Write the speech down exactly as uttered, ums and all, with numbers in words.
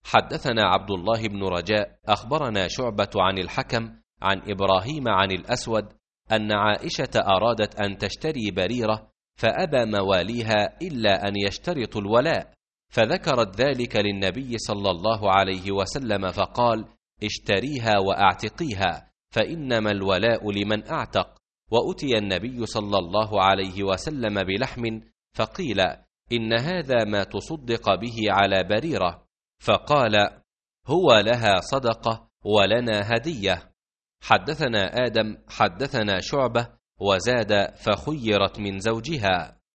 حدثنا عبد الله بن رجاء أخبرنا شعبة عن الحكم عن إبراهيم عن الأسود أن عائشة أرادت أن تشتري بريرة فأبى مواليها إلا أن يشترطوا الولاء، فذكرت ذلك للنبي صلى الله عليه وسلم فقال: اشتريها وأعتقيها، فإنما الولاء لمن أعتق. وأتي النبي صلى الله عليه وسلم بلحم فقيل: إن هذا ما تصدق به على بريرة، فقال: هو لها صدقة ولنا هدية. حدثنا آدم حدثنا شعبة وزاد: فخيرت من زوجها.